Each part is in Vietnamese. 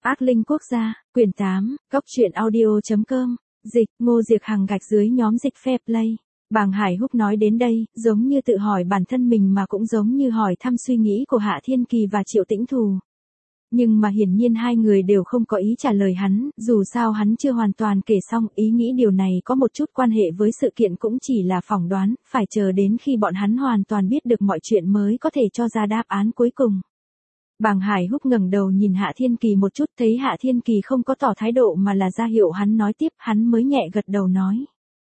Ác linh quốc gia, quyển 8, góc truyện audio.com, dịch, Ngô Diệc Hằng _ nhóm dịch fair play. Bàng Hải Húc nói đến đây, giống như tự hỏi bản thân mình mà cũng giống như hỏi thăm suy nghĩ của Hạ Thiên Kỳ và Triệu Tĩnh Thù. Nhưng mà hiển nhiên hai người đều không có ý trả lời hắn, dù sao hắn chưa hoàn toàn kể xong, ý nghĩ điều này có một chút quan hệ với sự kiện cũng chỉ là phỏng đoán, phải chờ đến khi bọn hắn hoàn toàn biết được mọi chuyện mới có thể cho ra đáp án cuối cùng. Bàng Hải Húc ngẩng đầu nhìn Hạ Thiên Kỳ một chút, thấy Hạ Thiên Kỳ không có tỏ thái độ mà là ra hiệu hắn nói tiếp, hắn mới nhẹ gật đầu nói.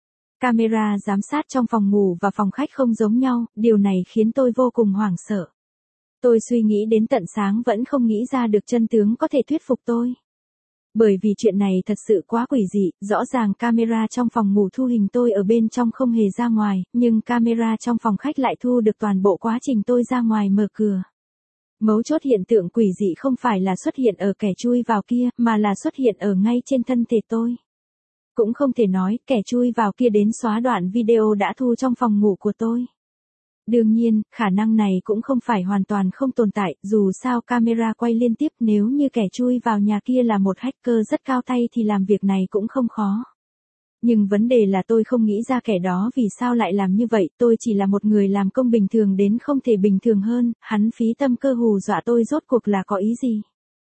Camera giám sát trong phòng ngủ và phòng khách không giống nhau, điều này khiến tôi vô cùng hoảng sợ. Tôi suy nghĩ đến tận sáng vẫn không nghĩ ra được chân tướng có thể thuyết phục tôi. Bởi vì chuyện này thật sự quá quỷ dị, rõ ràng camera trong phòng ngủ thu hình tôi ở bên trong không hề ra ngoài, nhưng camera trong phòng khách lại thu được toàn bộ quá trình tôi ra ngoài mở cửa. Mấu chốt hiện tượng quỷ dị không phải là xuất hiện ở kẻ chui vào kia, mà là xuất hiện ở ngay trên thân thể tôi. Cũng không thể nói, kẻ chui vào kia đến xóa đoạn video đã thu trong phòng ngủ của tôi. Đương nhiên, khả năng này cũng không phải hoàn toàn không tồn tại, dù sao camera quay liên tiếp, nếu như kẻ chui vào nhà kia là một hacker rất cao tay thì làm việc này cũng không khó. Nhưng vấn đề là tôi không nghĩ ra kẻ đó vì sao lại làm như vậy, tôi chỉ là một người làm công bình thường đến không thể bình thường hơn, hắn phí tâm cơ hù dọa tôi rốt cuộc là có ý gì.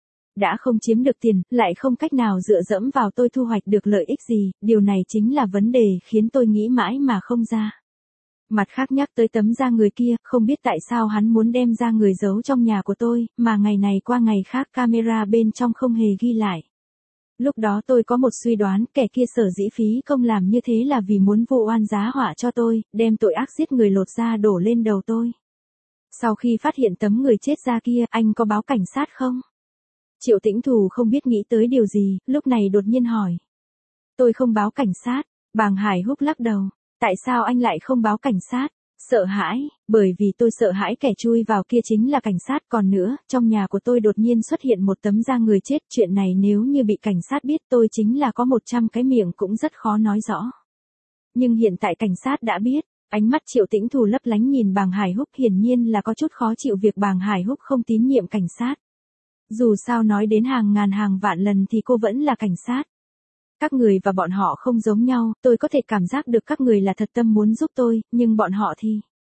Đã không chiếm được tiền, lại không cách nào dựa dẫm vào tôi thu hoạch được lợi ích gì, điều này chính là vấn đề khiến tôi nghĩ mãi mà không ra. Mặt khác nhắc tới tấm da người kia, không biết tại sao hắn muốn đem da người giấu trong nhà của tôi, mà ngày này qua ngày khác camera bên trong không hề ghi lại. Lúc đó tôi có một suy đoán, kẻ kia sở dĩ phí công làm như thế là vì muốn vu oan giá họa cho tôi, đem tội ác giết người lột da đổ lên đầu tôi. Sau khi phát hiện tấm người chết da kia, anh có báo cảnh sát không? Triệu Tĩnh Thù không biết nghĩ tới điều gì, lúc này đột nhiên hỏi. Tôi không báo cảnh sát, Bàng Hải Húc lắc đầu. Tại sao anh lại không báo cảnh sát? Sợ hãi, bởi vì tôi sợ hãi kẻ chui vào kia chính là cảnh sát. Còn nữa, trong nhà của tôi đột nhiên xuất hiện một tấm da người chết. Chuyện này nếu như bị cảnh sát biết tôi chính là có 100 cái miệng cũng rất khó nói rõ. Nhưng hiện tại cảnh sát đã biết. Ánh mắt Triệu Tĩnh Thù lấp lánh nhìn Bàng Hải Húc, hiển nhiên là có chút khó chịu việc Bàng Hải Húc không tín nhiệm cảnh sát. Dù sao nói đến hàng ngàn hàng vạn lần thì cô vẫn là cảnh sát. Các người và bọn họ không giống nhau, tôi có thể cảm giác được các người là thật tâm muốn giúp tôi, nhưng bọn họ thì...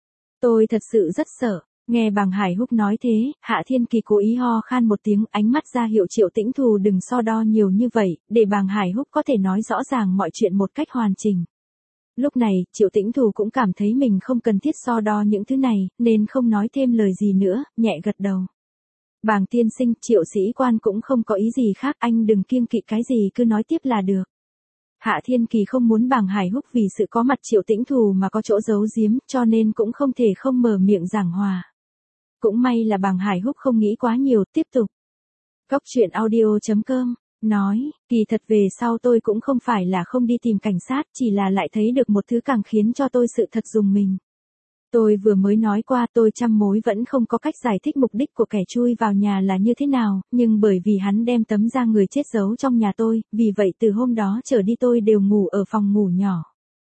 Tôi thật sự rất sợ. Nghe Bàng Hải Húc nói thế, Hạ Thiên Kỳ cố ý ho khan một tiếng, ánh mắt ra hiệu Triệu Tĩnh Thù đừng so đo nhiều như vậy, để Bàng Hải Húc có thể nói rõ ràng mọi chuyện một cách hoàn chỉnh. Lúc này, Triệu Tĩnh Thù cũng cảm thấy mình không cần thiết so đo những thứ này, nên không nói thêm lời gì nữa, nhẹ gật đầu. Bàng tiên sinh, Triệu sĩ quan cũng không có ý gì khác, anh đừng kiêng kỵ cái gì cứ nói tiếp là được. Hạ Thiên Kỳ không muốn Bàng Hải Húc vì sự có mặt Triệu Tĩnh Thù mà có chỗ giấu giếm, cho nên cũng không thể không mở miệng giảng hòa. Cũng may là Bàng Hải Húc không nghĩ quá nhiều, tiếp tục. Góc truyện audio.com, nói, kỳ thật về sau tôi cũng không phải là không đi tìm cảnh sát, chỉ là lại thấy được một thứ càng khiến cho tôi sự thật rùng mình. Tôi vừa mới nói qua tôi trăm mối vẫn không có cách giải thích mục đích của kẻ chui vào nhà là như thế nào, nhưng bởi vì hắn đem tấm da người chết giấu trong nhà tôi, vì vậy từ hôm đó trở đi tôi đều ngủ ở phòng ngủ nhỏ.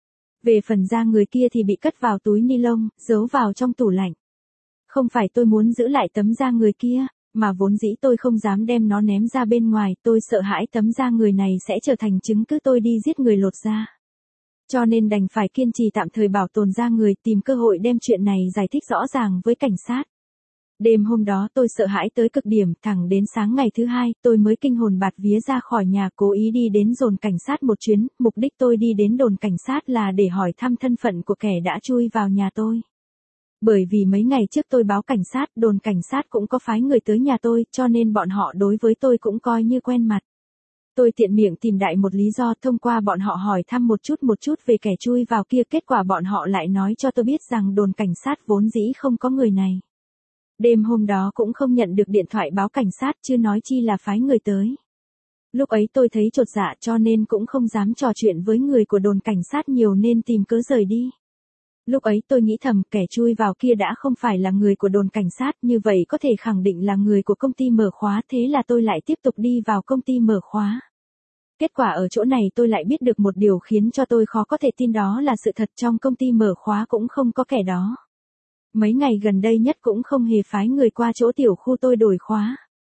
Về phần da người kia thì bị cất vào túi ni lông, giấu vào trong tủ lạnh. Không phải tôi muốn giữ lại tấm da người kia, mà vốn dĩ tôi không dám đem nó ném ra bên ngoài, tôi sợ hãi tấm da người này sẽ trở thành chứng cứ tôi đi giết người lột da. Cho nên đành phải kiên trì tạm thời bảo tồn da người, tìm cơ hội đem chuyện này giải thích rõ ràng với cảnh sát. Đêm hôm đó tôi sợ hãi tới cực điểm, thẳng đến sáng ngày thứ hai, tôi mới kinh hồn bạt vía ra khỏi nhà, cố ý đi đến đồn cảnh sát một chuyến, mục đích tôi đi đến đồn cảnh sát là để hỏi thăm thân phận của kẻ đã chui vào nhà tôi. Bởi vì mấy ngày trước tôi báo cảnh sát, đồn cảnh sát cũng có phái người tới nhà tôi, cho nên bọn họ đối với tôi cũng coi như quen mặt. Tôi tiện miệng tìm đại một lý do, thông qua bọn họ hỏi thăm một chút về kẻ chui vào kia, kết quả bọn họ lại nói cho tôi biết rằng đồn cảnh sát vốn dĩ không có người này. Đêm hôm đó cũng không nhận được điện thoại báo cảnh sát, chưa nói chi là phái người tới. Lúc ấy tôi thấy chột dạ cho nên cũng không dám trò chuyện với người của đồn cảnh sát nhiều nên tìm cớ rời đi. Lúc ấy tôi nghĩ thầm kẻ chui vào kia đã không phải là người của đồn cảnh sát, như vậy có thể khẳng định là người của công ty mở khóa, thế là tôi lại tiếp tục đi vào công ty mở khóa. Kết quả ở chỗ này tôi lại biết được một điều khiến cho tôi khó có thể tin, đó là sự thật, trong công ty mở khóa cũng không có kẻ đó. Mấy ngày gần đây nhất cũng không hề phái người qua chỗ tiểu khu tôi đổi khóa.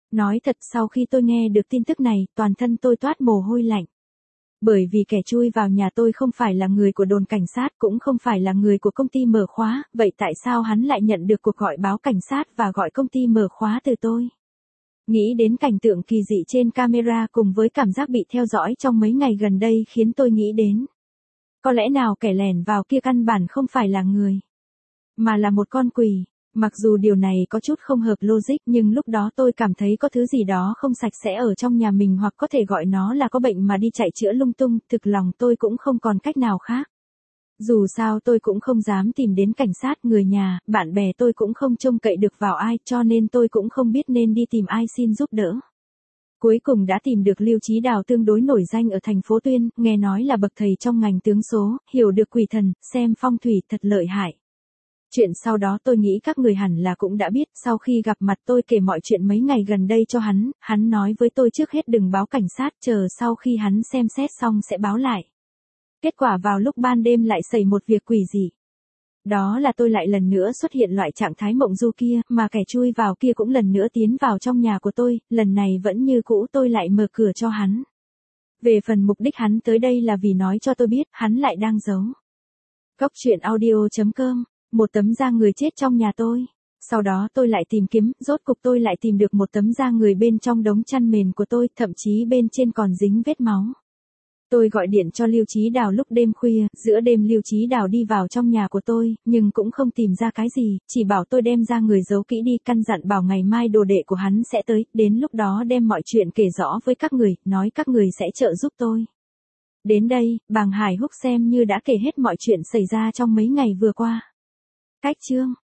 Nói thật sau khi tôi nghe được tin tức này, toàn thân tôi toát mồ hôi lạnh. Bởi vì kẻ chui vào nhà tôi không phải là người của đồn cảnh sát, cũng không phải là người của công ty mở khóa, vậy tại sao hắn lại nhận được cuộc gọi báo cảnh sát và gọi công ty mở khóa từ tôi? Nghĩ đến cảnh tượng kỳ dị trên camera cùng với cảm giác bị theo dõi trong mấy ngày gần đây khiến tôi nghĩ đến. Có lẽ nào kẻ lẻn vào kia căn bản không phải là người, mà là một con quỷ. Mặc dù điều này có chút không hợp logic nhưng lúc đó tôi cảm thấy có thứ gì đó không sạch sẽ ở trong nhà mình, hoặc có thể gọi nó là có bệnh mà đi chạy chữa lung tung, thực lòng tôi cũng không còn cách nào khác. Dù sao tôi cũng không dám tìm đến cảnh sát, người nhà, bạn bè tôi cũng không trông cậy được vào ai, cho nên tôi cũng không biết nên đi tìm ai xin giúp đỡ. Cuối cùng đã tìm được Lưu Chí Đào, tương đối nổi danh ở thành phố Tuyên, nghe nói là bậc thầy trong ngành tướng số, hiểu được quỷ thần, xem phong thủy thật lợi hại. Chuyện sau đó tôi nghĩ các người hẳn là cũng đã biết, sau khi gặp mặt tôi kể mọi chuyện mấy ngày gần đây cho hắn nói với tôi trước hết đừng báo cảnh sát, chờ sau khi hắn xem xét xong sẽ báo lại. Kết quả vào lúc ban đêm lại xảy một việc quỷ dị. Đó là tôi lại lần nữa xuất hiện loại trạng thái mộng du kia, mà kẻ chui vào kia cũng lần nữa tiến vào trong nhà của tôi, lần này vẫn như cũ tôi lại mở cửa cho hắn. Về phần mục đích hắn tới đây là vì nói cho tôi biết, hắn lại đang giấu. Góc truyện audio.com, một tấm da người chết trong nhà tôi. Sau đó tôi lại tìm kiếm, rốt cục tôi lại tìm được một tấm da người bên trong đống chăn mền của tôi, thậm chí bên trên còn dính vết máu. Tôi gọi điện cho Lưu Chí Đào lúc đêm khuya, giữa đêm Lưu Chí Đào đi vào trong nhà của tôi, nhưng cũng không tìm ra cái gì, chỉ bảo tôi đem ra người giấu kỹ đi, căn dặn bảo ngày mai đồ đệ của hắn sẽ tới, đến lúc đó đem mọi chuyện kể rõ với các người, nói các người sẽ trợ giúp tôi. Đến đây, Bàng Hải Húc xem như đã kể hết mọi chuyện xảy ra trong mấy ngày vừa qua. Cách chương